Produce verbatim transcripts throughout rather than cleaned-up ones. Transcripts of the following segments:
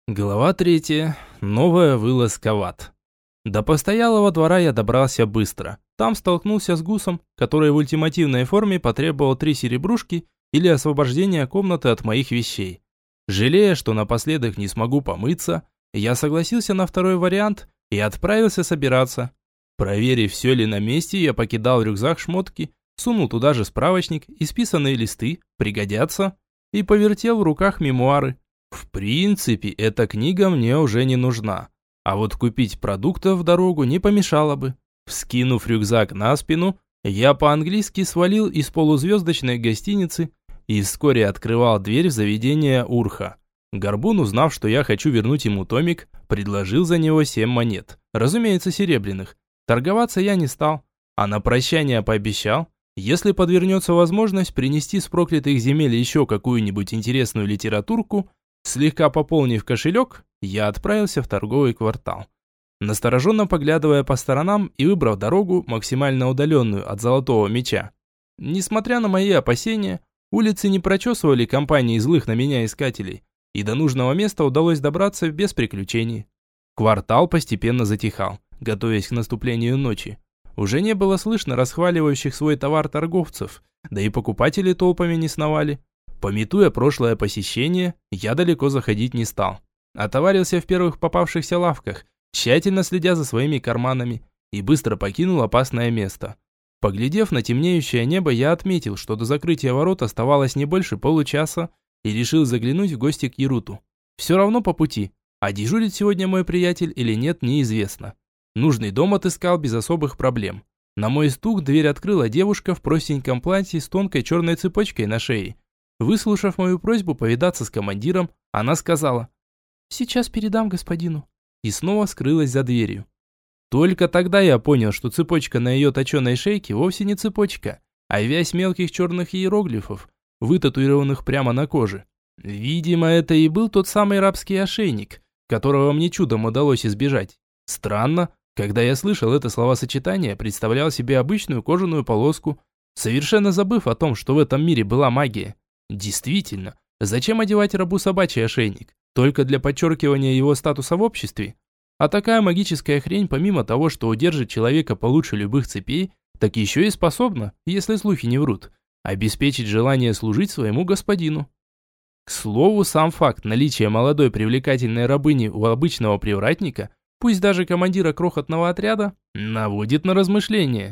Глава третья. Новая вылазка в ад. До постоялого двора я добрался быстро. Там столкнулся с гусом, который в ультимативной форме потребовал три серебрушки или освобождение комнаты от моих вещей. Жалея, что напоследок не смогу помыться, я согласился на второй вариант и отправился собираться. Проверив, все ли на месте, я покидал в рюкзак шмотки, сунул туда же справочник, исписанные листы, пригодятся, и повертел в руках мемуары. В принципе, эта книга мне уже не нужна. А вот купить продуктов в дорогу не помешало бы. Вскинув рюкзак на спину, я по-английски свалил из полузвездочной гостиницы и вскоре открывал дверь в заведение Урха. Горбун, узнав, что я хочу вернуть ему томик, предложил за него семь монет. Разумеется, серебряных. Торговаться я не стал, а на прощание пообещал, если подвернется возможность принести с проклятых земель еще какую-нибудь интересную литературку. Слегка пополнив кошелек, я отправился в торговый квартал. Настороженно поглядывая по сторонам и выбрав дорогу, максимально удаленную от Золотого Меча. Несмотря на мои опасения, улицы не прочесывали компании злых на меня искателей, и до нужного места удалось добраться без приключений. Квартал постепенно затихал, готовясь к наступлению ночи. Уже не было слышно расхваливающих свой товар торговцев, да и покупатели толпами не сновали. Памятуя прошлое посещение, я далеко заходить не стал. Отоварился в первых попавшихся лавках, тщательно следя за своими карманами, и быстро покинул опасное место. Поглядев на темнеющее небо, я отметил, что до закрытия ворот оставалось не больше получаса, и решил заглянуть в гости к Яруту. Все равно по пути, а дежурит сегодня мой приятель или нет, неизвестно. Нужный дом отыскал без особых проблем. На мой стук дверь открыла девушка в простеньком платье с тонкой черной цепочкой на шее. Выслушав мою просьбу повидаться с командиром, она сказала: «Сейчас передам господину», и снова скрылась за дверью. Только тогда я понял, что цепочка на ее точеной шейке вовсе не цепочка, а вязь мелких черных иероглифов, вытатуированных прямо на коже. Видимо, это и был тот самый рабский ошейник, которого мне чудом удалось избежать. Странно, когда я слышал это словосочетание, представлял себе обычную кожаную полоску, совершенно забыв о том, что в этом мире была магия. Действительно, зачем одевать рабу собачий ошейник? Только для подчеркивания его статуса в обществе? А такая магическая хрень, помимо того, что удержит человека получше любых цепей, так еще и способна, если слухи не врут, обеспечить желание служить своему господину. К слову, сам факт наличия молодой привлекательной рабыни у обычного привратника, пусть даже командира крохотного отряда, наводит на размышления.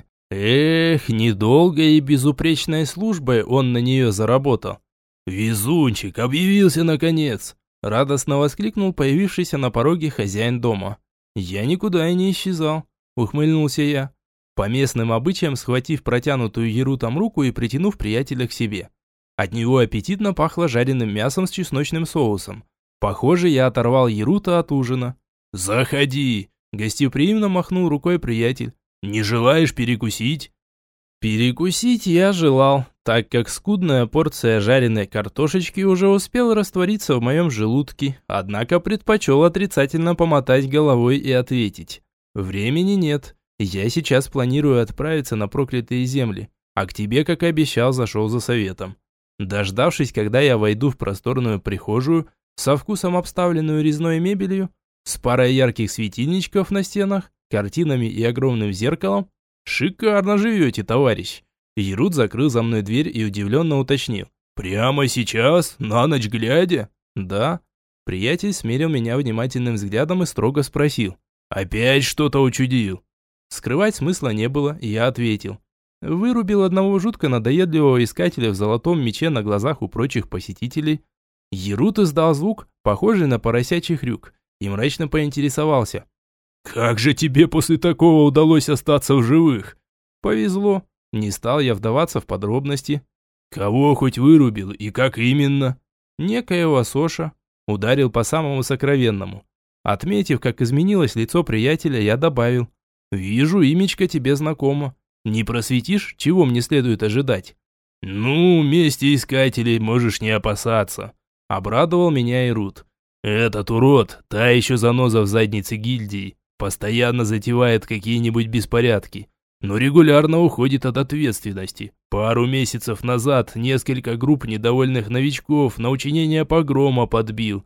Эх, недолгой и безупречной службой он на нее заработал. «Везунчик, объявился наконец!» Радостно воскликнул появившийся на пороге хозяин дома. «Я никуда и не исчезал», ухмыльнулся я, по местным обычаям схватив протянутую Ярутом руку и притянув приятеля к себе. От него аппетитно пахло жареным мясом с чесночным соусом. Похоже, я оторвал Ярута от ужина. «Заходи!» гостеприимно махнул рукой приятель. «Не желаешь перекусить?» Перекусить я желал, так как скудная порция жареной картошечки уже успела раствориться в моем желудке, однако предпочел отрицательно помотать головой и ответить: «Времени нет, я сейчас планирую отправиться на проклятые земли, а к тебе, как и обещал, зашел за советом». Дождавшись, когда я войду в просторную прихожую, со вкусом обставленную резной мебелью, с парой ярких светильничков на стенах, картинами и огромным зеркалом: «Шикарно живете, товарищ!» Ярут закрыл за мной дверь и удивленно уточнил: «Прямо сейчас? На ночь глядя?» «Да». Приятель смерил меня внимательным взглядом и строго спросил: «Опять что-то учудил?» Скрывать смысла не было, и я ответил: «Вырубил одного жутко надоедливого искателя в Золотом Мече на глазах у прочих посетителей». Ярут издал звук, похожий на поросячий хрюк, и мрачно поинтересовался: «Как же тебе после такого удалось остаться в живых?» «Повезло». Не стал я вдаваться в подробности. «Кого хоть вырубил и как именно?» «Некоего Соша». Ударил по самому сокровенному. Отметив, как изменилось лицо приятеля, я добавил: «Вижу, имечко тебе знакомо. Не просветишь, чего мне следует ожидать?» «Ну, мести искателей можешь не опасаться», — обрадовал меня Ярут. «Этот урод, та еще заноза в заднице гильдии, постоянно затевает какие-нибудь беспорядки, но регулярно уходит от ответственности. Пару месяцев назад несколько групп недовольных новичков на учинение погрома подбил.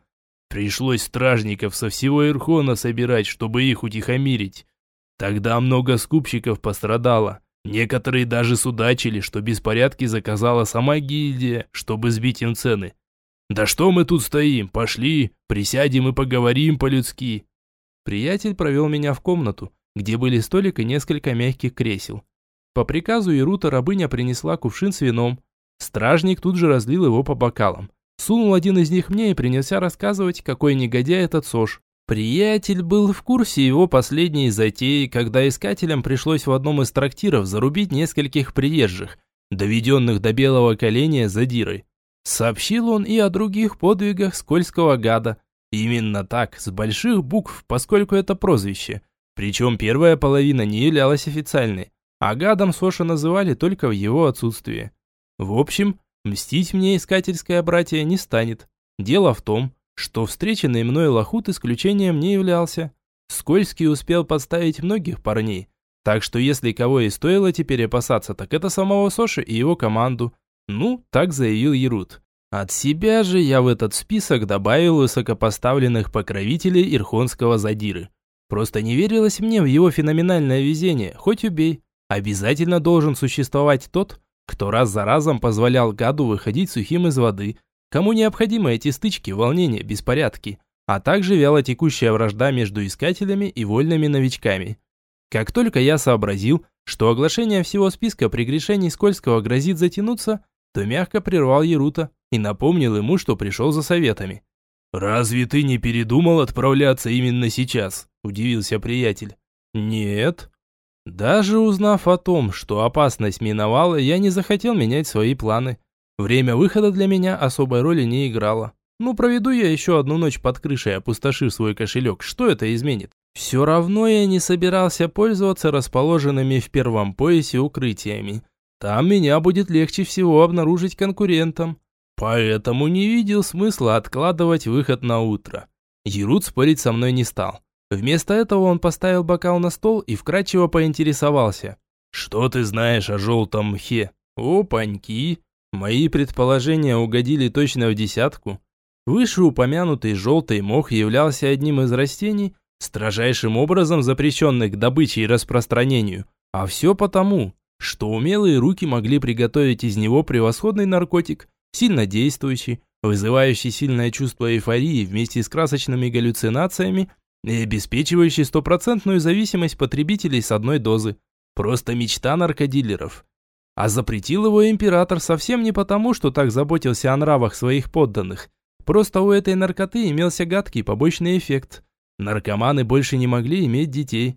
Пришлось стражников со всего Ирхона собирать, чтобы их утихомирить. Тогда много скупщиков пострадало. Некоторые даже судачили, что беспорядки заказала сама гильдия, чтобы сбить им цены. Да что мы тут стоим? Пошли, присядем и поговорим по-людски. Приятель провел меня в комнату, где были столик и несколько мягких кресел. По приказу Ирута рабыня принесла кувшин с вином. Стражник тут же разлил его по бокалам. Сунул один из них мне и принялся рассказывать, какой негодяй этот Сош. Приятель был в курсе его последней затеи, когда искателям пришлось в одном из трактиров зарубить нескольких приезжих, доведенных до белого коленя задирой. Сообщил он и о других подвигах скользкого гада. Именно так, с больших букв, поскольку это прозвище. Причем первая половина не являлась официальной, а гадом Соша называли только в его отсутствии. В общем, мстить мне искательское братье не станет. Дело в том, что встреченный мной лохут исключением не являлся. Скользкий успел подставить многих парней, так что если кого и стоило теперь опасаться, так это самого Соши и его команду. Ну, так заявил Ирут. От себя же я в этот список добавил высокопоставленных покровителей ирхонского задиры. Просто не верилось мне в его феноменальное везение, хоть убей. Обязательно должен существовать тот, кто раз за разом позволял гаду выходить сухим из воды, кому необходимы эти стычки, волнения, беспорядки, а также вялотекущая вражда между искателями и вольными новичками. Как только я сообразил, что оглашение всего списка прегрешений Скользкого грозит затянуться, то мягко прервал Ерута и напомнил ему, что пришел за советами. «Разве ты не передумал отправляться именно сейчас?» – удивился приятель. «Нет». Даже узнав о том, что опасность миновала, я не захотел менять свои планы. Время выхода для меня особой роли не играло. Ну, проведу я еще одну ночь под крышей, опустошив свой кошелек. Что это изменит? Все равно я не собирался пользоваться расположенными в первом поясе укрытиями. Там меня будет легче всего обнаружить конкурентам. Поэтому не видел смысла откладывать выход на утро. Ерут спорить со мной не стал. Вместо этого он поставил бокал на стол и вкратчиво поинтересовался. «Что ты знаешь о желтом мхе?» «Опаньки!» Мои предположения угодили точно в десятку. Вышеупомянутый желтый мох являлся одним из растений, строжайшим образом запрещенных к добыче и распространению. А все потому, что умелые руки могли приготовить из него превосходный наркотик, сильно действующий, вызывающий сильное чувство эйфории вместе с красочными галлюцинациями и обеспечивающий стопроцентную зависимость потребителей с одной дозы. Просто мечта наркодилеров. А запретил его император совсем не потому, что так заботился о нравах своих подданных. Просто у этой наркоты имелся гадкий побочный эффект. Наркоманы больше не могли иметь детей.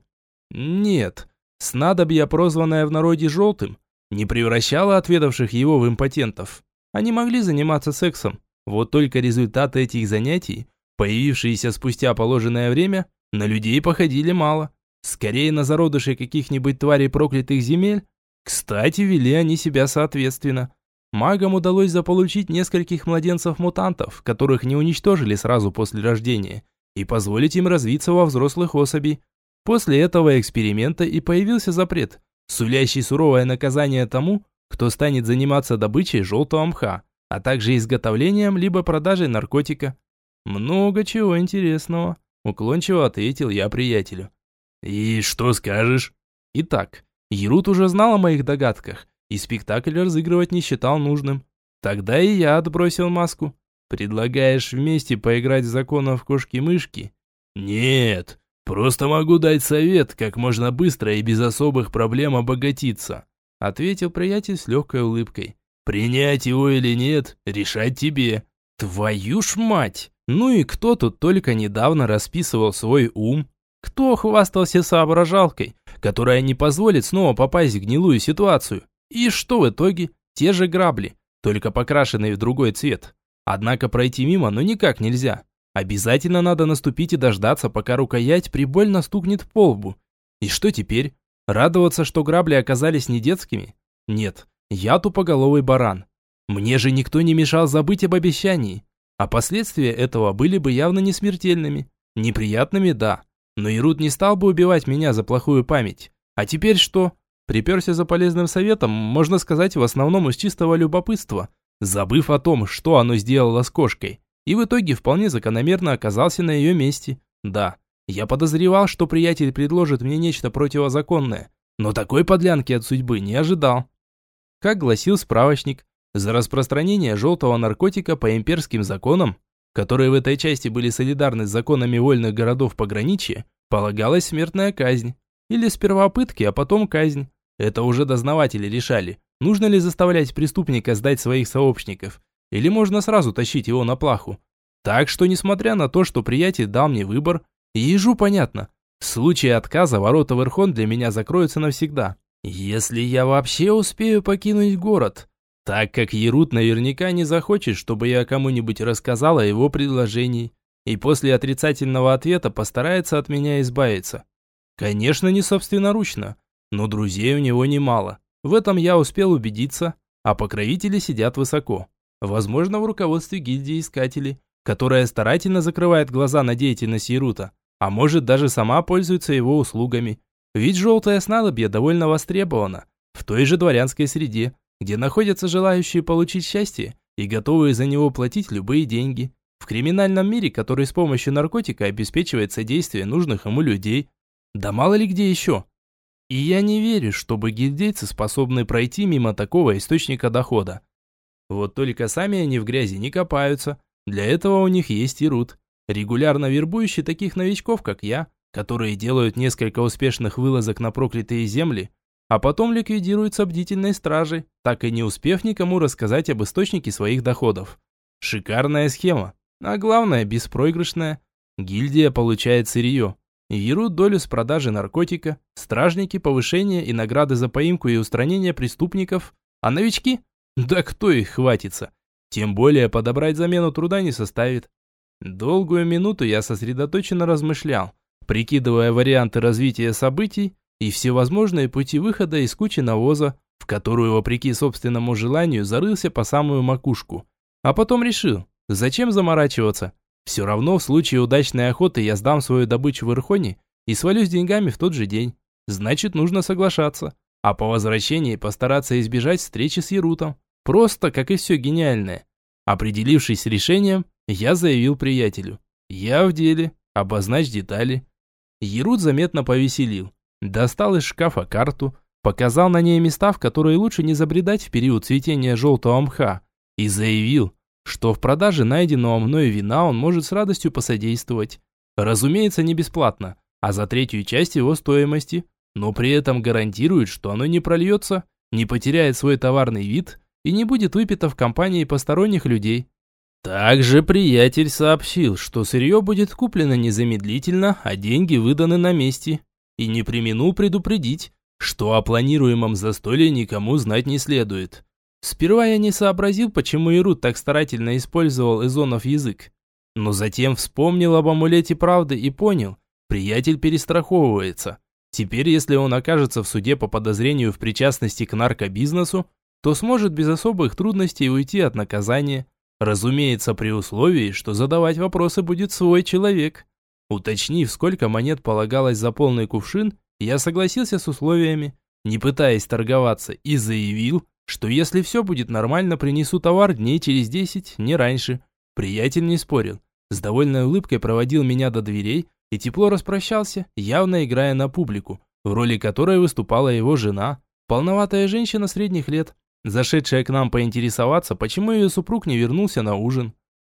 Нет, снадобье, прозванное в народе желтым, не превращало отведавших его в импотентов. Они могли заниматься сексом. Вот только результаты этих занятий, появившиеся спустя положенное время, на людей походили мало. Скорее на зародышей каких-нибудь тварей проклятых земель. Кстати, вели они себя соответственно. Магам удалось заполучить нескольких младенцев-мутантов, которых не уничтожили сразу после рождения, и позволить им развиться во взрослых особей. После этого эксперимента и появился запрет, сулящий суровое наказание тому, кто станет заниматься добычей желтого мха, а также изготовлением либо продажей наркотика. Много чего интересного, уклончиво ответил я приятелю. «И что скажешь?» Итак, Ерут уже знал о моих догадках, и спектакль разыгрывать не считал нужным. Тогда и я отбросил маску. «Предлагаешь вместе поиграть в законов кошки-мышки?» «Нет, просто могу дать совет, как можно быстро и без особых проблем обогатиться», ответил приятель с легкой улыбкой. «Принять его или нет, решать тебе». «Твою ж мать! Ну и кто тут только недавно расписывал свой ум? Кто хвастался соображалкой, которая не позволит снова попасть в гнилую ситуацию? И что в итоге? Те же грабли, только покрашенные в другой цвет. Однако пройти мимо ну никак нельзя. Обязательно надо наступить и дождаться, пока рукоять прибольно стукнет по лбу. И что теперь? Радоваться, что грабли оказались не детскими? Нет, я тупоголовый баран. Мне же никто не мешал забыть об обещании. А последствия этого были бы явно не смертельными. Неприятными, да. Но Ирут не стал бы убивать меня за плохую память. А теперь что? Приперся за полезным советом, можно сказать, в основном из чистого любопытства, забыв о том, что оно сделало с кошкой. и в итоге вполне закономерно оказался на ее месте. Да, я подозревал, что приятель предложит мне нечто противозаконное, но такой подлянки от судьбы не ожидал. Как гласил справочник, за распространение желтого наркотика по имперским законам, которые в этой части были солидарны с законами вольных городов пограничья, полагалась смертная казнь. Или сперва пытки, а потом казнь. Это уже дознаватели решали, нужно ли заставлять преступника сдать своих сообщников, или можно сразу тащить его на плаху. Так что, несмотря на то, что приятель дал мне выбор, ежу понятно, в случае отказа ворота в Ирхон для меня закроются навсегда. Если я вообще успею покинуть город, так как Ерут наверняка не захочет, чтобы я кому-нибудь рассказал о его предложении, и после отрицательного ответа постарается от меня избавиться. Конечно, не собственноручно, но друзей у него немало. В этом я успел убедиться, а покровители сидят высоко. Возможно, в руководстве гильдии искателей, которая старательно закрывает глаза на деятельность Ерута, а может даже сама пользуется его услугами. Ведь желтое снадобье довольно востребовано в той же дворянской среде, где находятся желающие получить счастье и готовые за него платить любые деньги. В криминальном мире, который с помощью наркотика обеспечивает содействие нужных ему людей. Да мало ли где еще. И я не верю, чтобы гильдейцы способны пройти мимо такого источника дохода. Вот только сами они в грязи не копаются. Для этого у них есть Ерут, регулярно вербующий таких новичков, как я, которые делают несколько успешных вылазок на проклятые земли, а потом ликвидируются бдительной стражей, так и не успев никому рассказать об источнике своих доходов. Шикарная схема, а главное беспроигрышная. Гильдия получает сырье, Ерут долю с продажи наркотика, стражники повышение и награды за поимку и устранение преступников, а новички? Да кто их хватится? Тем более подобрать замену труда не составит. Долгую минуту я сосредоточенно размышлял, прикидывая варианты развития событий и всевозможные пути выхода из кучи навоза, в которую, вопреки собственному желанию, зарылся по самую макушку. А потом решил, зачем заморачиваться? Все равно в случае удачной охоты я сдам свою добычу в Ирхоне и свалюсь деньгами в тот же день. Значит, нужно соглашаться. А по возвращении постараться избежать встречи с Ерутом. Просто, как и все гениальное. Определившись с решением, я заявил приятелю: я в деле, обозначь детали. Ерут заметно повеселил. Достал из шкафа карту, показал на ней места, в которые лучше не забредать в период цветения желтого мха, и заявил, что в продаже найденного мною вина он может с радостью посодействовать. Разумеется, не бесплатно, а за третью часть его стоимости, но при этом гарантирует, что оно не прольется, не потеряет свой товарный вид и не будет выпито в компании посторонних людей. Также приятель сообщил, что сырье будет куплено незамедлительно, а деньги выданы на месте, и не преминул предупредить, что о планируемом застолье никому знать не следует. Сперва я не сообразил, почему Ерут так старательно использовал Эзонов язык. Но затем вспомнил об амулете правды и понял, приятель перестраховывается. Теперь, если он окажется в суде по подозрению в причастности к наркобизнесу, то сможет без особых трудностей уйти от наказания. Разумеется, при условии, что задавать вопросы будет свой человек. Уточнив, сколько монет полагалось за полный кувшин, я согласился с условиями, не пытаясь торговаться, и заявил, что если все будет нормально, принесу товар дней через десять, не раньше. Приятель не спорил. С довольной улыбкой проводил меня до дверей и тепло распрощался, явно играя на публику, в роли которой выступала его жена, полноватая женщина средних лет, зашедшая к нам поинтересоваться, почему ее супруг не вернулся на ужин.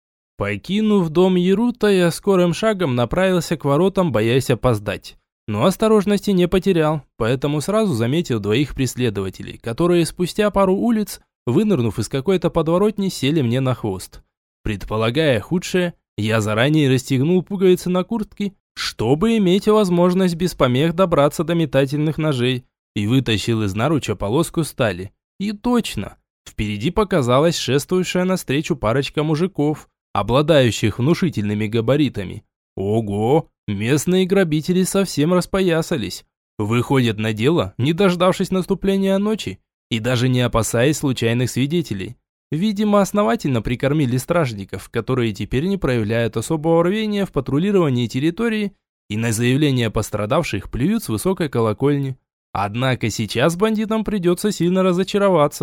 Покинув дом Ерута, я скорым шагом направился к воротам, боясь опоздать. Но осторожности не потерял, поэтому сразу заметил двоих преследователей, которые спустя пару улиц, вынырнув из какой-то подворотни, сели мне на хвост. Предполагая худшее, я заранее расстегнул пуговицы на куртке, чтобы иметь возможность без помех добраться до метательных ножей, и вытащил из наруча полоску стали. И точно, впереди показалась шествующая навстречу парочка мужиков, обладающих внушительными габаритами. Ого! Местные грабители совсем распоясались. Выходят на дело, не дождавшись наступления ночи, и даже не опасаясь случайных свидетелей. Видимо, основательно прикормили стражников, которые теперь не проявляют особого рвения в патрулировании территории и на заявления пострадавших плюют с высокой колокольни. Однако сейчас бандитам придется сильно разочароваться,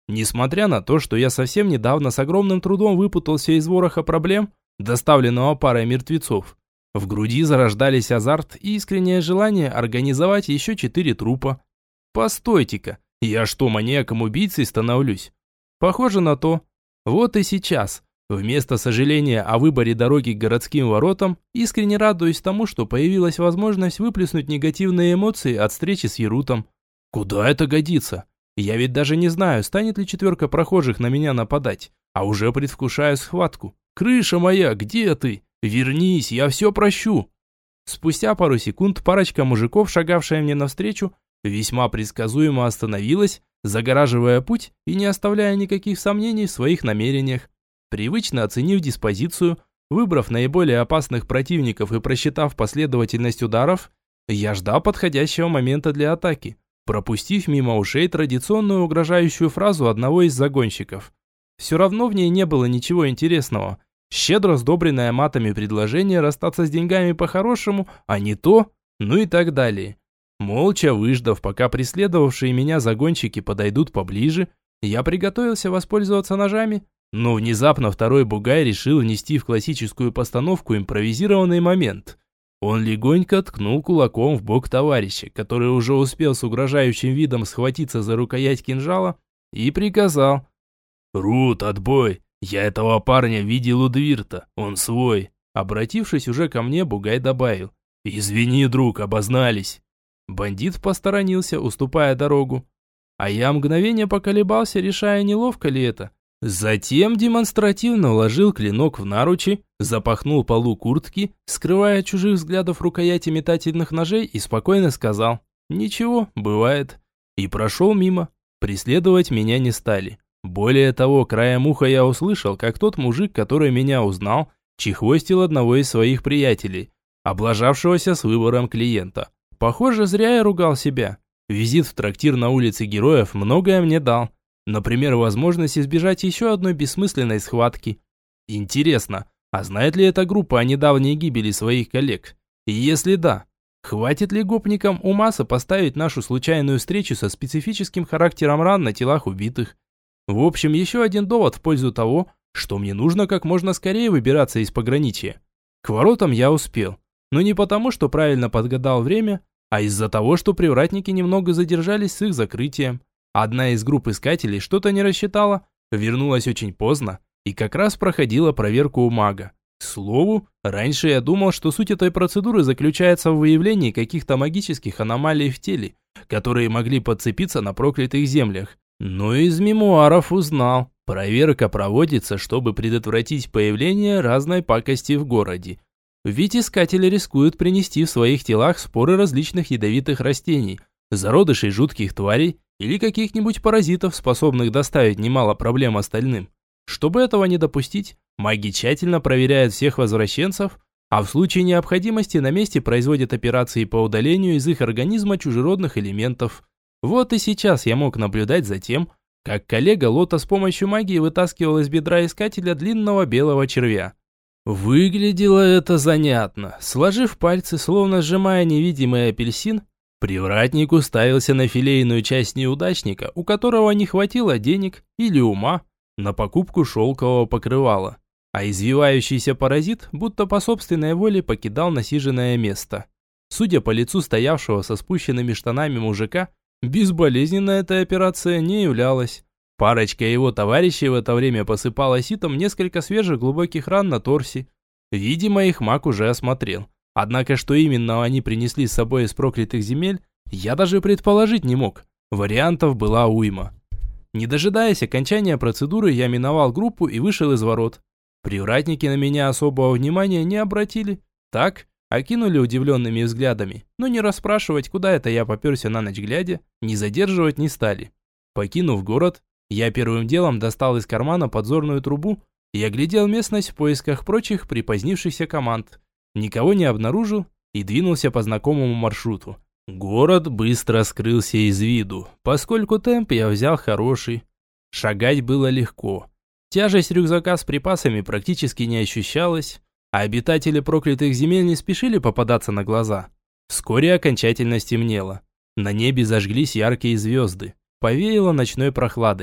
Несмотря на то, что я совсем недавно с огромным трудом выпутался из вороха проблем, доставленного парой мертвецов, в груди зарождались азарт и искреннее желание организовать еще четыре трупа. Постойте-ка, я что, маньяком-убийцей становлюсь? Похоже на то. Вот и сейчас, вместо сожаления о выборе дороги к городским воротам, искренне радуюсь тому, что появилась возможность выплеснуть негативные эмоции от встречи с Ярутом. Куда это годится? Я ведь даже не знаю, станет ли четверка прохожих на меня нападать, а уже предвкушаю схватку. «Крыша моя, где ты? Вернись, я все прощу!» Спустя пару секунд парочка мужиков, шагавшая мне навстречу, весьма предсказуемо остановилась, загораживая путь и не оставляя никаких сомнений в своих намерениях. Привычно оценив диспозицию, выбрав наиболее опасных противников и просчитав последовательность ударов, я ждал подходящего момента для атаки, пропустив мимо ушей традиционную угрожающую фразу одного из загонщиков. Все равно в ней не было ничего интересного. Щедро сдобренное матами предложение расстаться с деньгами по-хорошему, а не то, ну и так далее. Молча выждав, пока преследовавшие меня загонщики подойдут поближе, я приготовился воспользоваться ножами, но внезапно второй бугай решил внести в классическую постановку импровизированный момент. Он легонько ткнул кулаком в бок товарища, который уже успел с угрожающим видом схватиться за рукоять кинжала, и приказал: «Рут, отбой! Я этого парня видел у Двирта, он свой!» Обратившись уже ко мне, бугай добавил: «Извини, друг, обознались!» Бандит посторонился, уступая дорогу. А я мгновение поколебался, решая, неловко ли это. Затем демонстративно вложил клинок в наручи, запахнул полу куртки, скрывая от чужих взглядов рукояти метательных ножей, и спокойно сказал: «Ничего, бывает». И прошел мимо. Преследовать меня не стали. Более того, краем уха я услышал, как тот мужик, который меня узнал, чехвостил одного из своих приятелей, облажавшегося с выбором клиента. Похоже, зря я ругал себя. Визит в трактир на улице Героев многое мне дал. Например, возможность избежать еще одной бессмысленной схватки. Интересно, а знает ли эта группа о недавней гибели своих коллег? И если да, хватит ли гопникам ума сопоставить нашу случайную встречу со специфическим характером ран на телах убитых? В общем, еще один довод в пользу того, что мне нужно как можно скорее выбираться из пограничья. К воротам я успел, но не потому, что правильно подгадал время, а из-за того, что привратники немного задержались с их закрытием. Одна из групп искателей что-то не рассчитала, вернулась очень поздно и как раз проходила проверку у мага. К слову, раньше я думал, что суть этой процедуры заключается в выявлении каких-то магических аномалий в теле, которые могли подцепиться на проклятых землях. Но из мемуаров узнал, проверка проводится, чтобы предотвратить появление разной пакости в городе. Ведь искатели рискуют принести в своих телах споры различных ядовитых растений, зародышей жутких тварей или каких-нибудь паразитов, способных доставить немало проблем остальным. Чтобы этого не допустить, маги тщательно проверяют всех возвращенцев, а в случае необходимости на месте производят операции по удалению из их организма чужеродных элементов. Вот и сейчас я мог наблюдать за тем, как коллега Лота с помощью магии вытаскивал из бедра искателя длинного белого червя. Выглядело это занятно. Сложив пальцы, словно сжимая невидимый апельсин, привратник уставился на филейную часть неудачника, у которого не хватило денег или ума на покупку шелкового покрывала, а извивающийся паразит будто по собственной воле покидал насиженное место. Судя по лицу стоявшего со спущенными штанами мужика, безболезненной эта операция не являлась. Парочка его товарищей в это время посыпала ситом несколько свежих глубоких ран на торсе. Видимо, их маг уже осмотрел. Однако, что именно они принесли с собой из проклятых земель, я даже предположить не мог. Вариантов была уйма. Не дожидаясь окончания процедуры, я миновал группу и вышел из ворот. Привратники на меня особого внимания не обратили. Так, окинули удивленными взглядами, но не расспрашивать, куда это я поперся на ночь глядя, не задерживать не стали. Покинув город, я первым делом достал из кармана подзорную трубу и оглядел местность в поисках прочих припозднившихся команд. Никого не обнаружил и двинулся по знакомому маршруту. Город быстро скрылся из виду, поскольку темп я взял хороший. Шагать было легко. Тяжесть рюкзака с припасами практически не ощущалась, а обитатели проклятых земель не спешили попадаться на глаза. Вскоре окончательно стемнело. На небе зажглись яркие звезды. Повеяло ночной прохладой.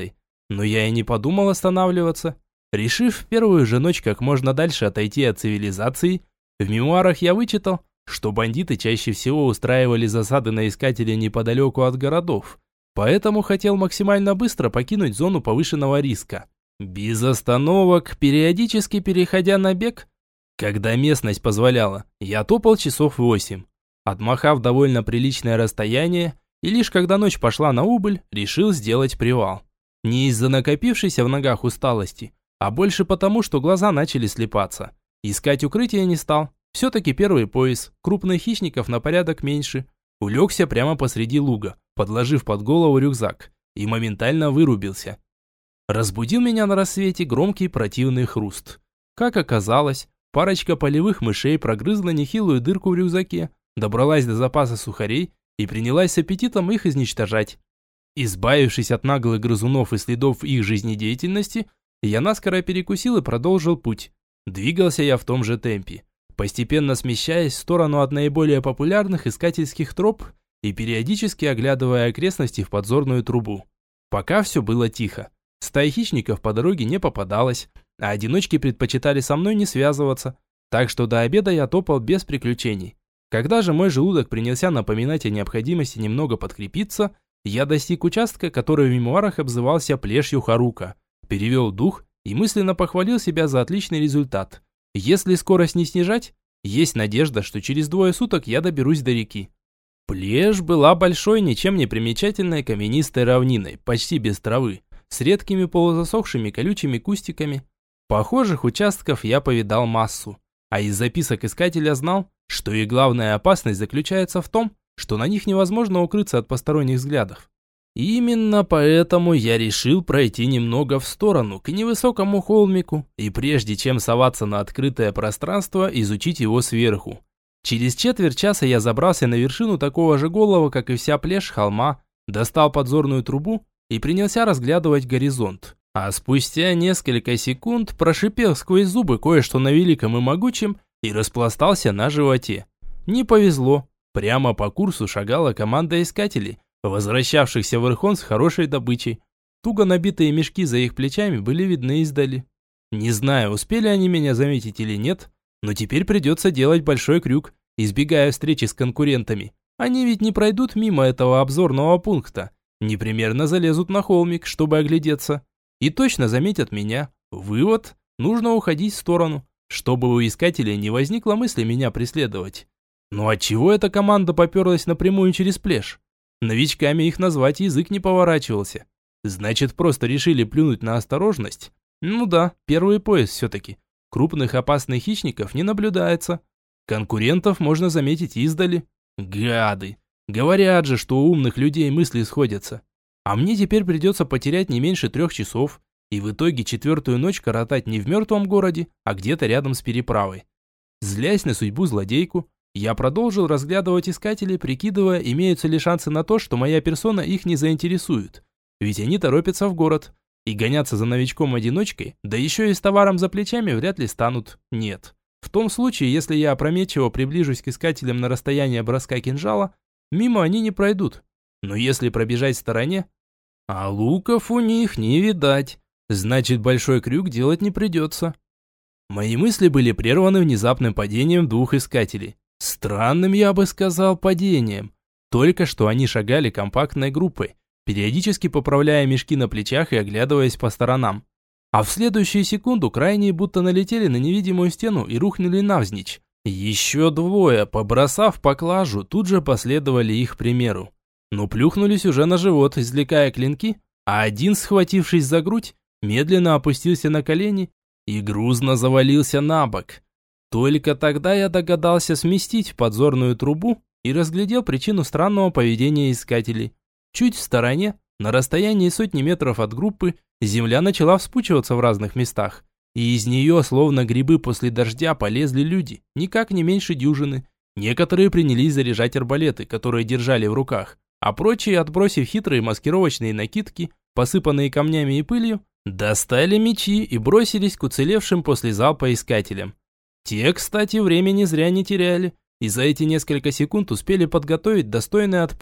Но я и не подумал останавливаться. Решив в первую же ночь как можно дальше отойти от цивилизации, в мемуарах я вычитал, что бандиты чаще всего устраивали засады на искателя неподалеку от городов, поэтому хотел максимально быстро покинуть зону повышенного риска. Без остановок, периодически переходя на бег, когда местность позволяла, я топал часов восемь. Отмахав довольно приличное расстояние, и лишь когда ночь пошла на убыль, решил сделать привал. Не из-за накопившейся в ногах усталости, а больше потому, что глаза начали слепаться. Искать укрытие не стал. Все-таки первый пояс, крупных хищников на порядок меньше. Улегся прямо посреди луга, подложив под голову рюкзак, и моментально вырубился. Разбудил меня на рассвете громкий противный хруст. Как оказалось, парочка полевых мышей прогрызла нехилую дырку в рюкзаке, добралась до запаса сухарей и принялась с аппетитом их изничтожать. Избавившись от наглых грызунов и следов их жизнедеятельности, я наскоро перекусил и продолжил путь. Двигался я в том же темпе, постепенно смещаясь в сторону от наиболее популярных искательских троп и периодически оглядывая окрестности в подзорную трубу. Пока все было тихо. Стая хищников по дороге не попадалась, а одиночки предпочитали со мной не связываться, так что до обеда я топал без приключений. Когда же мой желудок принялся напоминать о необходимости немного подкрепиться, я достиг участка, который в мемуарах обзывался плешью Харука, перевел дух и мысленно похвалил себя за отличный результат. Если скорость не снижать, есть надежда, что через двое суток я доберусь до реки. Плешь была большой, ничем не примечательной каменистой равниной, почти без травы, с редкими полузасохшими колючими кустиками. Похожих участков я повидал массу, а из записок искателя знал, что и главная опасность заключается в том, что на них невозможно укрыться от посторонних взглядов. Именно поэтому я решил пройти немного в сторону, к невысокому холмику, и прежде чем соваться на открытое пространство, изучить его сверху. Через четверть часа я забрался на вершину такого же голого, как и вся плешь холма, достал подзорную трубу и принялся разглядывать горизонт. А спустя несколько секунд прошипел сквозь зубы кое-что на великом и могучем и распластался на животе. Не повезло. Прямо по курсу шагала команда искателей, возвращавшихся в Ирхон с хорошей добычей. Туго набитые мешки за их плечами были видны издали. Не знаю, успели они меня заметить или нет, но теперь придется делать большой крюк, избегая встречи с конкурентами. Они ведь не пройдут мимо этого обзорного пункта, непременно залезут на холмик, чтобы оглядеться. И точно заметят меня. Вывод: нужно уходить в сторону, чтобы у искателей не возникло мысли меня преследовать. Но отчего эта команда поперлась напрямую через плешь? Новичками их назвать язык не поворачивался. Значит, просто решили плюнуть на осторожность? Ну да, первый пояс все-таки. Крупных опасных хищников не наблюдается. Конкурентов можно заметить издали. Гады! Говорят же, что у умных людей мысли сходятся. А мне теперь придется потерять не меньше трех часов, и в итоге четвертую ночь коротать не в мертвом городе, а где-то рядом с переправой. Злясь на судьбу злодейку, я продолжил разглядывать искателей, прикидывая, имеются ли шансы на то, что моя персона их не заинтересует. Ведь они торопятся в город, и гоняться за новичком-одиночкой, да еще и с товаром за плечами, вряд ли станут. Нет. В том случае, если я опрометчиво приближусь к искателям на расстояние броска кинжала, мимо они не пройдут. Но если пробежать в стороне, а луков у них не видать, значит, большой крюк делать не придется. Мои мысли были прерваны внезапным падением двух искателей. Странным, я бы сказал, падением. Только что они шагали компактной группой, периодически поправляя мешки на плечах и оглядываясь по сторонам. А в следующую секунду крайние будто налетели на невидимую стену и рухнули навзничь. Еще двое, побросав поклажу, тут же последовали их примеру. Но плюхнулись уже на живот, извлекая клинки, а один, схватившись за грудь, медленно опустился на колени и грузно завалился на бок. Только тогда я догадался сместить подзорную трубу и разглядел причину странного поведения искателей. Чуть в стороне, на расстоянии сотни метров от группы, земля начала вспучиваться в разных местах, и из нее, словно грибы после дождя, полезли люди, никак не меньше дюжины. Некоторые принялись заряжать арбалеты, которые держали в руках, а прочие, отбросив хитрые маскировочные накидки, посыпанные камнями и пылью, достали мечи и бросились к уцелевшим после залпа искателям. Те, кстати, времени зря не теряли, и за эти несколько секунд успели подготовить достойный отпор.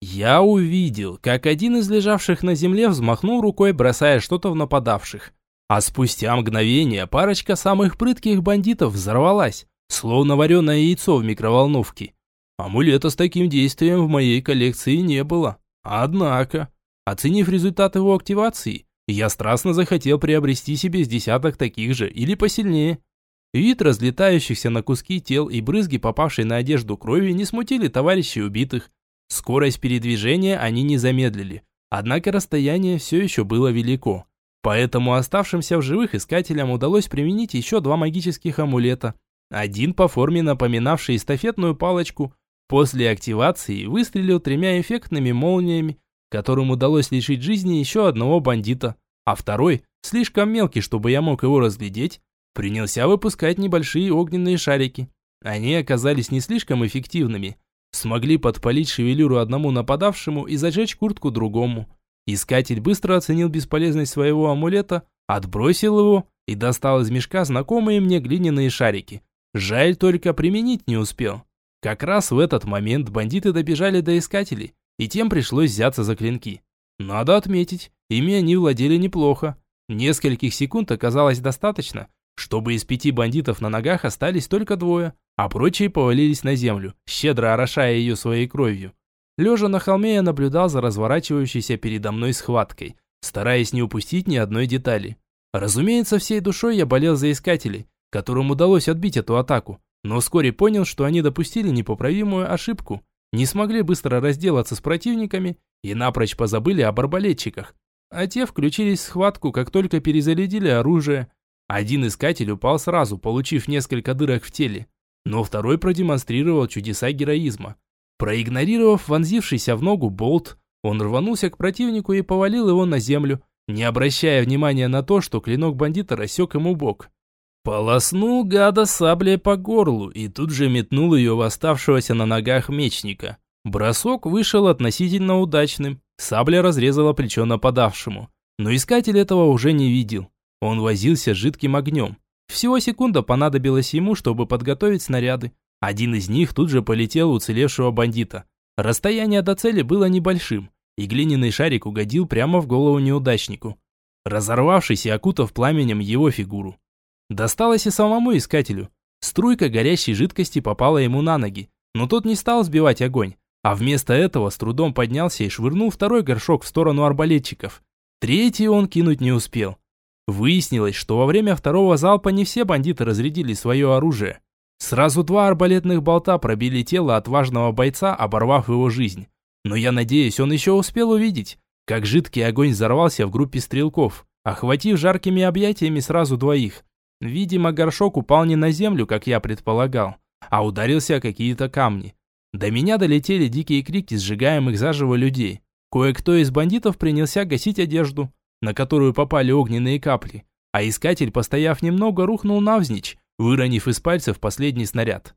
Я увидел, как один из лежавших на земле взмахнул рукой, бросая что-то в нападавших. А спустя мгновение парочка самых прытких бандитов взорвалась, словно вареное яйцо в микроволновке. Амулета с таким действием в моей коллекции не было. Однако, оценив результат его активации, я страстно захотел приобрести себе с десяток таких же или посильнее. Вид разлетающихся на куски тел и брызги, попавшей на одежду крови, не смутили товарищей убитых. Скорость передвижения они не замедлили, однако расстояние все еще было велико. Поэтому оставшимся в живых искателям удалось применить еще два магических амулета. Один по форме напоминавший эстафетную палочку, после активации выстрелил тремя эффектными молниями, которым удалось лишить жизни еще одного бандита, а второй, слишком мелкий, чтобы я мог его разглядеть, принялся выпускать небольшие огненные шарики. Они оказались не слишком эффективными, смогли подпалить шевелюру одному нападавшему и зажечь куртку другому. Искатель быстро оценил бесполезность своего амулета, отбросил его и достал из мешка знакомые мне глиняные шарики. Жаль, только применить не успел. Как раз в этот момент бандиты добежали до искателей, и тем пришлось взяться за клинки. Надо отметить, ими они владели неплохо. Нескольких секунд оказалось достаточно, чтобы из пяти бандитов на ногах остались только двое, а прочие повалились на землю, щедро орошая ее своей кровью. Лежа на холме, я наблюдал за разворачивающейся передо мной схваткой, стараясь не упустить ни одной детали. Разумеется, всей душой я болел за искателей, которым удалось отбить эту атаку, но вскоре понял, что они допустили непоправимую ошибку, не смогли быстро разделаться с противниками и напрочь позабыли об арбалетчиках. А те включились в схватку, как только перезарядили оружие. Один искатель упал сразу, получив несколько дырок в теле, но второй продемонстрировал чудеса героизма. Проигнорировав вонзившийся в ногу болт, он рванулся к противнику и повалил его на землю, не обращая внимания на то, что клинок бандита рассек ему бок. Полоснул гада саблей по горлу и тут же метнул ее в оставшегося на ногах мечника. Бросок вышел относительно удачным, сабля разрезала плечо нападавшему, но искатель этого уже не видел. Он возился с жидким огнем. Всего секунда понадобилась ему, чтобы подготовить снаряды. Один из них тут же полетел у уцелевшего бандита. Расстояние до цели было небольшим, и глиняный шарик угодил прямо в голову неудачнику, разорвавшись и окутав пламенем его фигуру. Досталось и самому искателю. Струйка горящей жидкости попала ему на ноги, но тот не стал сбивать огонь, а вместо этого с трудом поднялся и швырнул второй горшок в сторону арбалетчиков. Третий он кинуть не успел. Выяснилось, что во время второго залпа не все бандиты разрядили свое оружие. Сразу два арбалетных болта пробили тело отважного бойца, оборвав его жизнь. Но я надеюсь, он еще успел увидеть, как жидкий огонь взорвался в группе стрелков, охватив жаркими объятиями сразу двоих. Видимо, горшок упал не на землю, как я предполагал, а ударился о какие-то камни. До меня долетели дикие крики сжигаемых заживо людей. Кое-кто из бандитов принялся гасить одежду, на которую попали огненные капли, а искатель, постояв немного, рухнул навзничь, выронив из пальцев последний снаряд.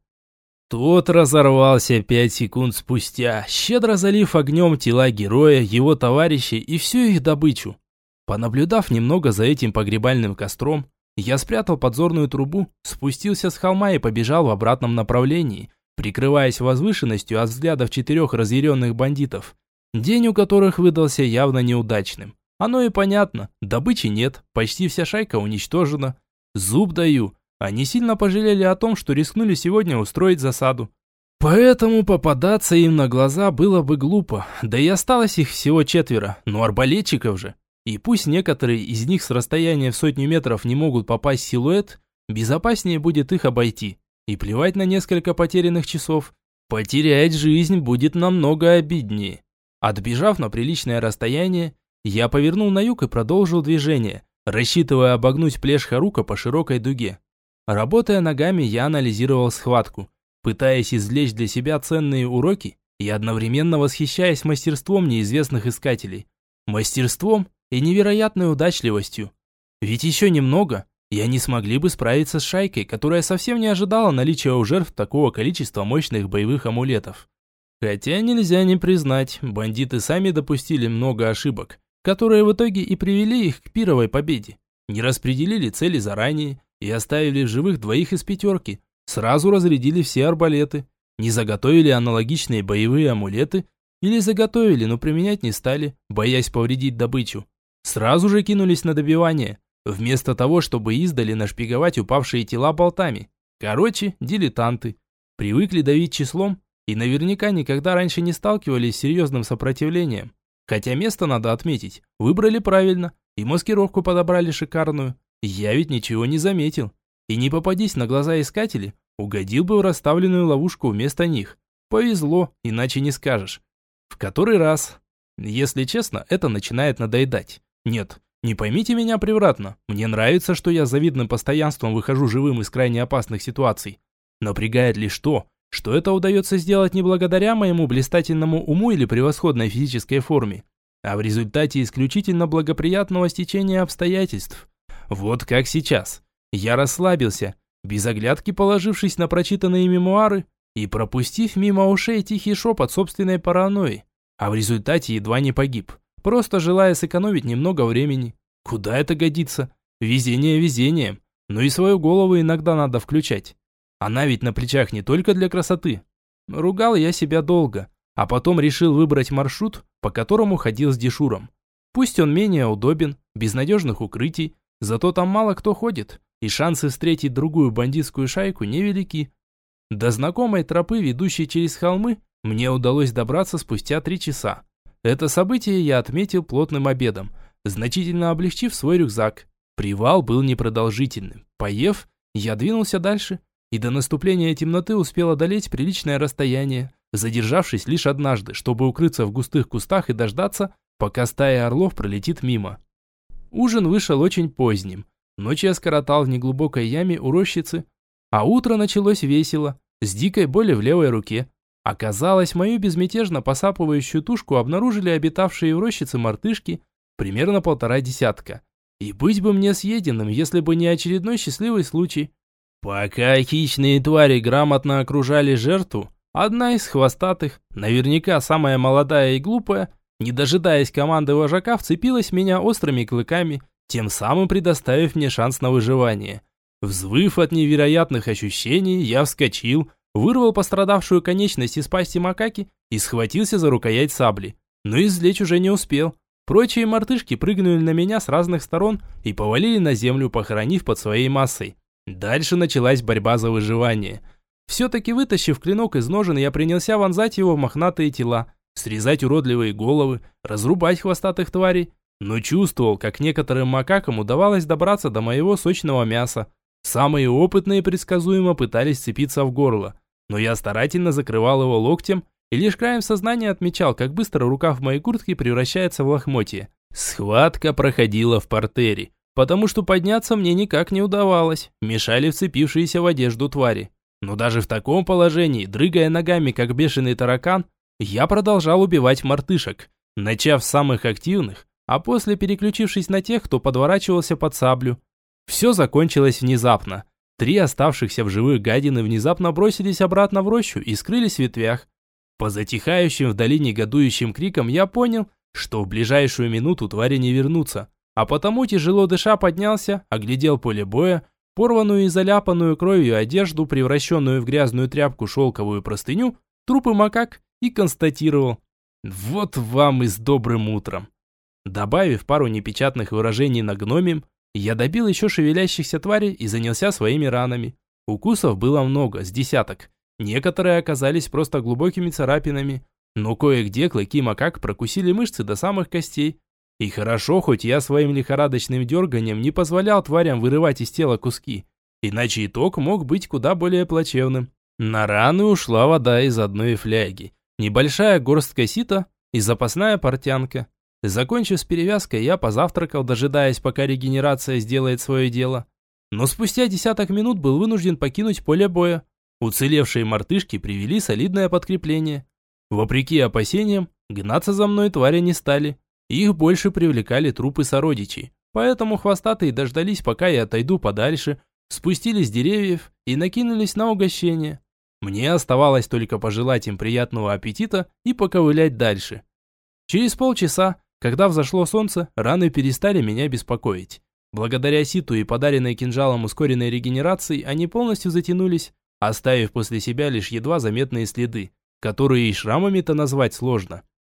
Тот разорвался пять секунд спустя, щедро залив огнем тела героя, его товарищей и всю их добычу. Понаблюдав немного за этим погребальным костром, я спрятал подзорную трубу, спустился с холма и побежал в обратном направлении, прикрываясь возвышенностью от взглядов четырех разъяренных бандитов, день у которых выдался явно неудачным. Оно и понятно, добычи нет, почти вся шайка уничтожена. Зуб даю, они сильно пожалели о том, что рискнули сегодня устроить засаду. Поэтому попадаться им на глаза было бы глупо, да и осталось их всего четверо, но арбалетчиков же. И пусть некоторые из них с расстояния в сотню метров не могут попасть в силуэт, безопаснее будет их обойти. И плевать на несколько потерянных часов. Потерять жизнь будет намного обиднее. Отбежав на приличное расстояние, я повернул на юг и продолжил движение, рассчитывая обогнуть плешь Харука по широкой дуге. Работая ногами, я анализировал схватку, пытаясь извлечь для себя ценные уроки и одновременно восхищаясь мастерством неизвестных искателей. Мастерством и невероятной удачливостью. Ведь еще немного, и они смогли бы справиться с шайкой, которая совсем не ожидала наличия у жертв такого количества мощных боевых амулетов. Хотя нельзя не признать, бандиты сами допустили много ошибок, которые в итоге и привели их к пировой победе. Не распределили цели заранее и оставили в живых двоих из пятерки, сразу разрядили все арбалеты, не заготовили аналогичные боевые амулеты Или заготовили, но применять не стали, боясь повредить добычу. Сразу же кинулись на добивание, вместо того, чтобы издали нашпиговать упавшие тела болтами. Короче, дилетанты. Привыкли давить числом и наверняка никогда раньше не сталкивались с серьезным сопротивлением. Хотя место, надо отметить, выбрали правильно и маскировку подобрали шикарную. Я ведь ничего не заметил. И не попадись на глаза искатели, угодил бы в расставленную ловушку вместо них. Повезло, иначе не скажешь. В который раз? Если честно, это начинает надоедать. Нет, не поймите меня превратно. Мне нравится, что я с завидным постоянством выхожу живым из крайне опасных ситуаций. Напрягает лишь то, что это удается сделать не благодаря моему блистательному уму или превосходной физической форме, а в результате исключительно благоприятного стечения обстоятельств. Вот как сейчас. Я расслабился, без оглядки положившись на прочитанные мемуары и пропустив мимо ушей тихий шепот собственной паранойи, а в результате едва не погиб, просто желая сэкономить немного времени. Куда это годится? Везение везением, но и свою голову иногда надо включать. Она ведь на плечах не только для красоты. Ругал я себя долго, а потом решил выбрать маршрут, по которому ходил с дешуром. Пусть он менее удобен, без надежных укрытий, зато там мало кто ходит, и шансы встретить другую бандитскую шайку невелики. До знакомой тропы, ведущей через холмы, мне удалось добраться спустя три часа. Это событие я отметил плотным обедом, значительно облегчив свой рюкзак. Привал был непродолжительным. Поев, я двинулся дальше, и до наступления темноты успел одолеть приличное расстояние, задержавшись лишь однажды, чтобы укрыться в густых кустах и дождаться, пока стая орлов пролетит мимо. Ужин вышел очень поздним. Ночь я скоротал в неглубокой яме у рощицы, а утро началось весело, с дикой болью в левой руке. Оказалось, мою безмятежно посапывающую тушку обнаружили обитавшие в рощице мартышки, примерно полтора десятка. И быть бы мне съеденным, если бы не очередной счастливый случай. Пока хищные твари грамотно окружали жертву, одна из хвостатых, наверняка самая молодая и глупая, не дожидаясь команды вожака, вцепилась в меня острыми клыками, тем самым предоставив мне шанс на выживание. Взвыв от невероятных ощущений, я вскочил, вырвал пострадавшую конечность из пасти макаки и схватился за рукоять сабли. Но извлечь уже не успел. Прочие мартышки прыгнули на меня с разных сторон и повалили на землю, похоронив под своей массой. Дальше началась борьба за выживание. Все-таки вытащив клинок из ножен, я принялся вонзать его в мохнатые тела, срезать уродливые головы, разрубать хвостатых тварей, но чувствовал, как некоторым макакам удавалось добраться до моего сочного мяса. Самые опытные предсказуемо пытались цепиться в горло, но я старательно закрывал его локтем и лишь краем сознания отмечал, как быстро рукав моей куртки превращается в лохмотье. Схватка проходила в партере, потому что подняться мне никак не удавалось, мешали вцепившиеся в одежду твари. Но даже в таком положении, дрыгая ногами, как бешеный таракан, я продолжал убивать мартышек, начав с самых активных, а после переключившись на тех, кто подворачивался под саблю. Все закончилось внезапно. Три оставшихся в живых гадины внезапно бросились обратно в рощу и скрылись в ветвях. По затихающим вдали негодующим крикам я понял, что в ближайшую минуту твари не вернутся, а потому тяжело дыша поднялся, оглядел поле боя, порванную и заляпанную кровью одежду, превращенную в грязную тряпку шелковую простыню, трупы макак и констатировал: «Вот вам и с добрым утром». Добавив пару непечатных выражений на гномим, я добил еще шевелящихся тварей и занялся своими ранами. Укусов было много, с десяток. Некоторые оказались просто глубокими царапинами, но кое-где клыки макак прокусили мышцы до самых костей. И хорошо, хоть я своим лихорадочным дерганием не позволял тварям вырывать из тела куски, иначе итог мог быть куда более плачевным. На раны ушла вода из одной фляги, небольшая горстка сита и запасная портянка. Закончив с перевязкой, я позавтракал, дожидаясь, пока регенерация сделает свое дело. Но спустя десяток минут был вынужден покинуть поле боя. Уцелевшие мартышки привели солидное подкрепление. Вопреки опасениям, гнаться за мной твари не стали. Их больше привлекали трупы сородичей. Поэтому хвостатые дождались, пока я отойду подальше, спустились с деревьев и накинулись на угощение. Мне оставалось только пожелать им приятного аппетита и поковылять дальше. Через полчаса, когда взошло солнце, раны перестали меня беспокоить. Благодаря ситу и подаренной кинжалом ускоренной регенерации, они полностью затянулись, оставив после себя лишь едва заметные следы, которые и шрамами-то назвать сложно.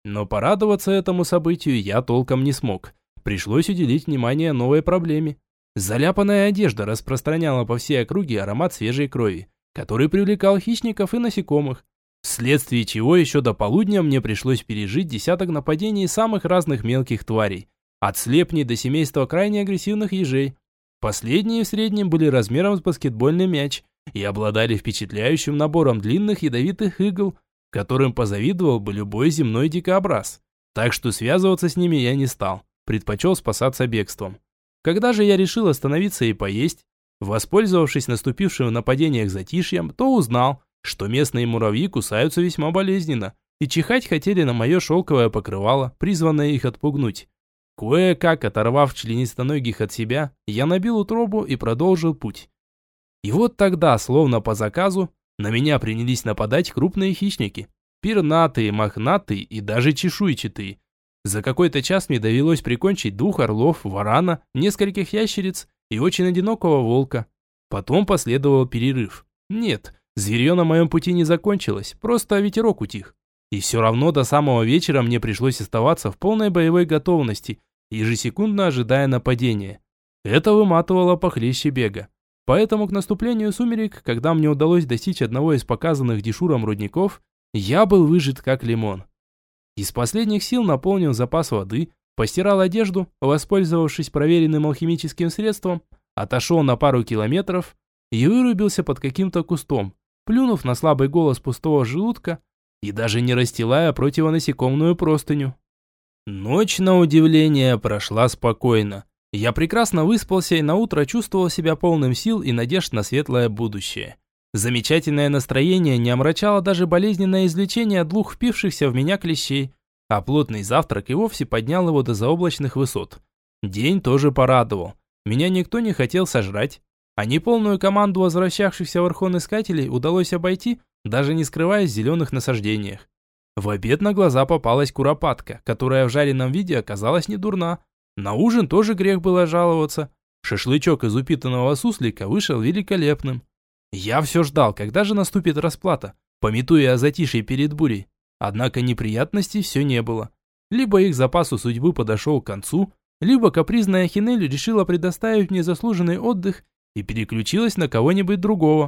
Но порадоваться этому событию я толком не смог. Пришлось уделить внимание новой проблеме. Заляпанная одежда распространяла по всей округе аромат свежей крови, который привлекал хищников и насекомых, вследствие чего еще до полудня мне пришлось пережить десяток нападений самых разных мелких тварей, от слепней до семейства крайне агрессивных ежей. Последние в среднем были размером с баскетбольный мяч и обладали впечатляющим набором длинных ядовитых игл, которым позавидовал бы любой земной дикобраз. Так что связываться с ними я не стал, предпочел спасаться бегством. Когда же я решил остановиться и поесть, воспользовавшись наступившим в нападениях затишьем, то узнал, что местные муравьи кусаются весьма болезненно и чихать хотели на мое шелковое покрывало, призванное их отпугнуть. Кое-как оторвав членистоногих от себя, я набил утробу и продолжил путь. И вот тогда, словно по заказу, на меня принялись нападать крупные хищники. Пернатые, мохнатые и даже чешуйчатые. За какой-то час мне довелось прикончить двух орлов, варана, нескольких ящериц и очень одинокого волка. Потом последовал перерыв. Нет, зверье на моем пути не закончилось, просто ветерок утих. И все равно до самого вечера мне пришлось оставаться в полной боевой готовности, ежесекундно ожидая нападения. Это выматывало похлеще бега. Поэтому к наступлению сумерек, когда мне удалось достичь одного из показанных дешуром рудников, я был выжат как лимон. Из последних сил наполнил запас воды, постирал одежду, воспользовавшись проверенным алхимическим средством, отошел на пару километров и вырубился под каким-то кустом, плюнув на слабый голос пустого желудка и даже не расстилая противонасекомную простыню. Ночь, на удивление, прошла спокойно. Я прекрасно выспался и наутро чувствовал себя полным сил и надежд на светлое будущее. Замечательное настроение не омрачало даже болезненное излечение от двух впившихся в меня клещей, а плотный завтрак и вовсе поднял его до заоблачных высот. День тоже порадовал. Меня никто не хотел сожрать, а неполную команду возвращавшихся в Архон искателей удалось обойти, даже не скрываясь в зеленых насаждениях. В обед на глаза попалась куропатка, которая в жареном виде оказалась не дурна. На ужин тоже грех было жаловаться. Шашлычок из упитанного суслика вышел великолепным. Я все ждал, когда же наступит расплата, памятуя о затишье перед бурей. Однако неприятностей все не было. Либо их запасу судьбы подошел к концу, либо капризная Хинель решила предоставить мне заслуженный отдых и переключилась на кого-нибудь другого.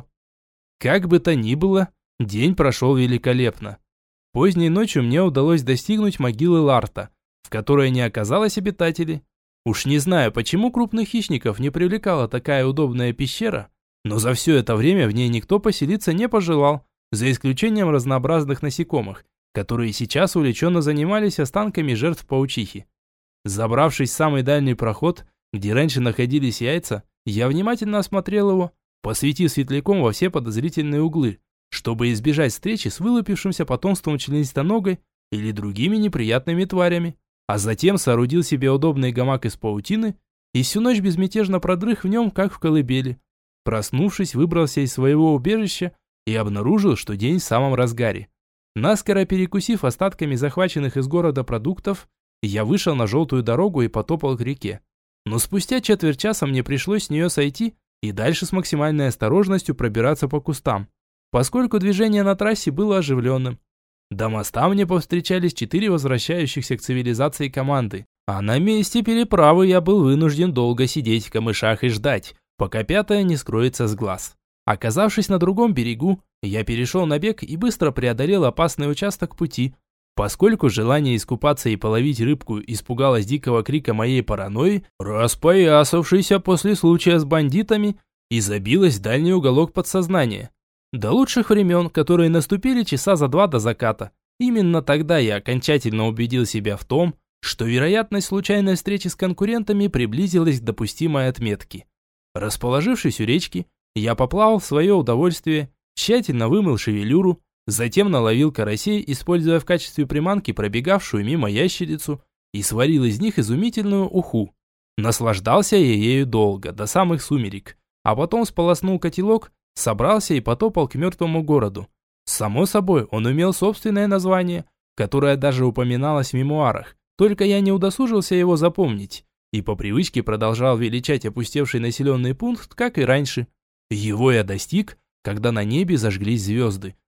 Как бы то ни было, день прошел великолепно. Поздней ночью мне удалось достигнуть могилы Ларта, в которой не оказалось обитателей. Уж не знаю, почему крупных хищников не привлекала такая удобная пещера, но за все это время в ней никто поселиться не пожелал, за исключением разнообразных насекомых, которые сейчас увлеченно занимались останками жертв паучихи. Забравшись в самый дальний проход, где раньше находились яйца, я внимательно осмотрел его, посветив светляком во все подозрительные углы, чтобы избежать встречи с вылупившимся потомством членистоногой или другими неприятными тварями, а затем соорудил себе удобный гамак из паутины и всю ночь безмятежно продрых в нем, как в колыбели. Проснувшись, выбрался из своего убежища и обнаружил, что день в самом разгаре. Наскоро перекусив остатками захваченных из города продуктов, я вышел на желтую дорогу и потопал к реке. Но спустя четверть часа мне пришлось с нее сойти и дальше с максимальной осторожностью пробираться по кустам, поскольку движение на трассе было оживленным. До моста мне повстречались четыре возвращающихся к цивилизации команды, а на месте переправы я был вынужден долго сидеть в камышах и ждать, пока пятая не скроется с глаз. Оказавшись на другом берегу, я перешел на бег и быстро преодолел опасный участок пути, поскольку желание искупаться и половить рыбку испугалось дикого крика моей паранойи, распоясавшейся после случая с бандитами, и забилось в дальний уголок подсознания. До лучших времен, которые наступили часа за два до заката. Именно тогда я окончательно убедил себя в том, что вероятность случайной встречи с конкурентами приблизилась к допустимой отметке. Расположившись у речки, я поплавал в свое удовольствие, тщательно вымыл шевелюру, затем наловил карасей, используя в качестве приманки пробегавшую мимо ящерицу, и сварил из них изумительную уху. Наслаждался я ею долго, до самых сумерек, а потом сполоснул котелок, собрался и потопал к мертвому городу. Само собой, он имел собственное название, которое даже упоминалось в мемуарах, только я не удосужился его запомнить, и по привычке продолжал величать опустевший населенный пункт, как и раньше. Его я достиг, когда на небе зажглись звезды,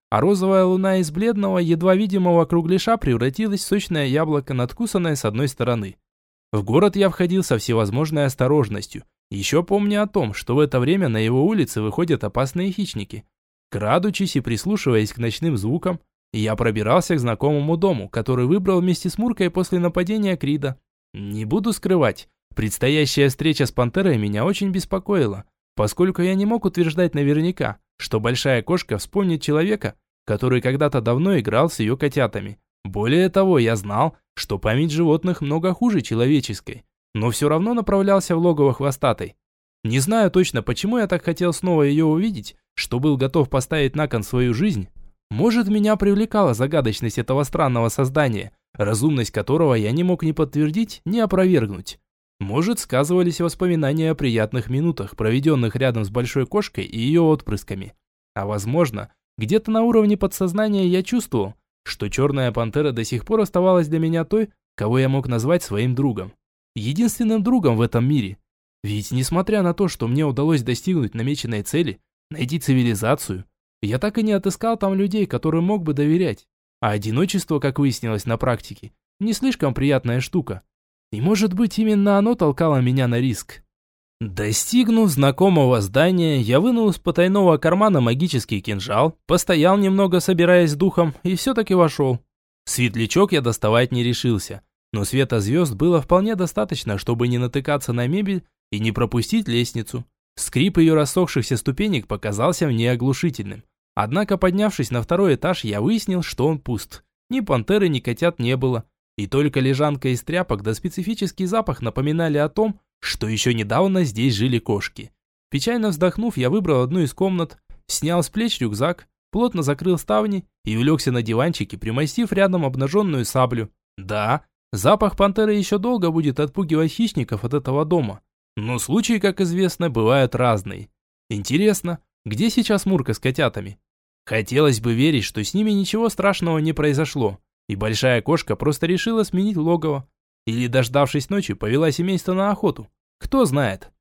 а розовая луна из бледного, едва видимого кругляша превратилась в сочное яблоко, надкусанное с одной стороны. В город я входил со всевозможной осторожностью, еще помня о том, что в это время на его улице выходят опасные хищники. Крадучись и прислушиваясь к ночным звукам, я пробирался к знакомому дому, который выбрал вместе с Муркой после нападения Крида. Не буду скрывать, предстоящая встреча с пантерой меня очень беспокоила, поскольку я не мог утверждать наверняка, что большая кошка вспомнит человека, который когда-то давно играл с ее котятами. Более того, я знал, что память животных много хуже человеческой, но все равно направлялся в логово хвостатой. Не знаю точно, почему я так хотел снова ее увидеть, что был готов поставить на кон свою жизнь. Может, меня привлекала загадочность этого странного создания, разумность которого я не мог ни подтвердить, ни опровергнуть. Может, сказывались воспоминания о приятных минутах, проведенных рядом с большой кошкой и ее отпрысками. А возможно, где-то на уровне подсознания я чувствовал, что черная пантера до сих пор оставалась для меня той, кого я мог назвать своим другом. Единственным другом в этом мире. Ведь несмотря на то, что мне удалось достигнуть намеченной цели, найти цивилизацию, я так и не отыскал там людей, которым мог бы доверять. А одиночество, как выяснилось на практике, не слишком приятная штука. И может быть именно оно толкало меня на риск. Достигнув знакомого здания, я вынул из потайного кармана магический кинжал, постоял немного, собираясь с духом, и все-таки вошел. Светлячок я доставать не решился, но света звезд было вполне достаточно, чтобы не натыкаться на мебель и не пропустить лестницу. Скрип ее рассохшихся ступенек показался мне оглушительным. Однако, поднявшись на второй этаж, я выяснил, что он пуст. Ни пантеры, ни котят не было. И только лежанка из тряпок да специфический запах напоминали о том, что еще недавно здесь жили кошки. Печально вздохнув, я выбрал одну из комнат, снял с плеч рюкзак, плотно закрыл ставни и улегся на диванчике, примостив рядом обнаженную саблю. Да, запах пантеры еще долго будет отпугивать хищников от этого дома. Но случаи, как известно, бывают разные. Интересно, где сейчас Мурка с котятами? Хотелось бы верить, что с ними ничего страшного не произошло, и большая кошка просто решила сменить логово. Или, дождавшись ночи, повела семейство на охоту. Кто знает.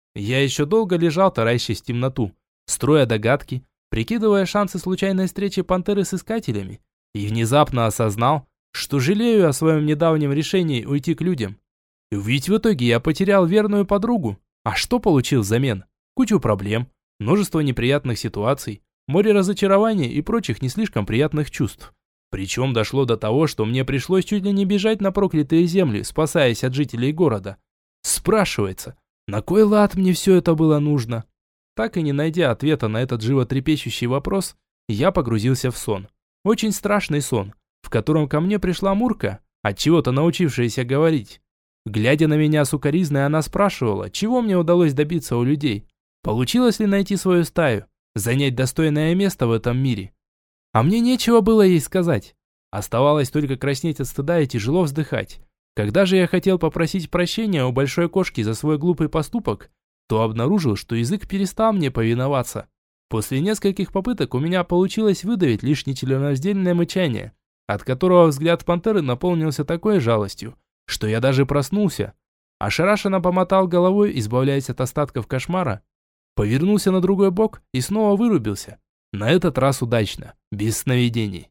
Я еще долго лежал, таращась в темноту, строя догадки, прикидывая шансы случайной встречи пантеры с искателями, и внезапно осознал, что жалею о своем недавнем решении уйти к людям. Ведь в итоге я потерял верную подругу. А что получил взамен? Кучу проблем, множество неприятных ситуаций, море разочарований и прочих не слишком приятных чувств. Причем дошло до того, что мне пришлось чуть ли не бежать на проклятые земли, спасаясь от жителей города. Спрашивается, на кой лад мне все это было нужно? Так и не найдя ответа на этот животрепещущий вопрос, я погрузился в сон. Очень страшный сон, в котором ко мне пришла Мурка, отчего-то научившаяся говорить. Глядя на меня сукоризной, она спрашивала, чего мне удалось добиться у людей. Получилось ли найти свою стаю, занять достойное место в этом мире? А мне нечего было ей сказать. Оставалось только краснеть от стыда и тяжело вздыхать. Когда же я хотел попросить прощения у большой кошки за свой глупый поступок, то обнаружил, что язык перестал мне повиноваться. После нескольких попыток у меня получилось выдавить лишь нечленораздельное мычание, от которого взгляд пантеры наполнился такой жалостью, что я даже проснулся. Ошарашенно помотал головой, избавляясь от остатков кошмара, повернулся на другой бок и снова вырубился. На этот раз удачно, без сновидений.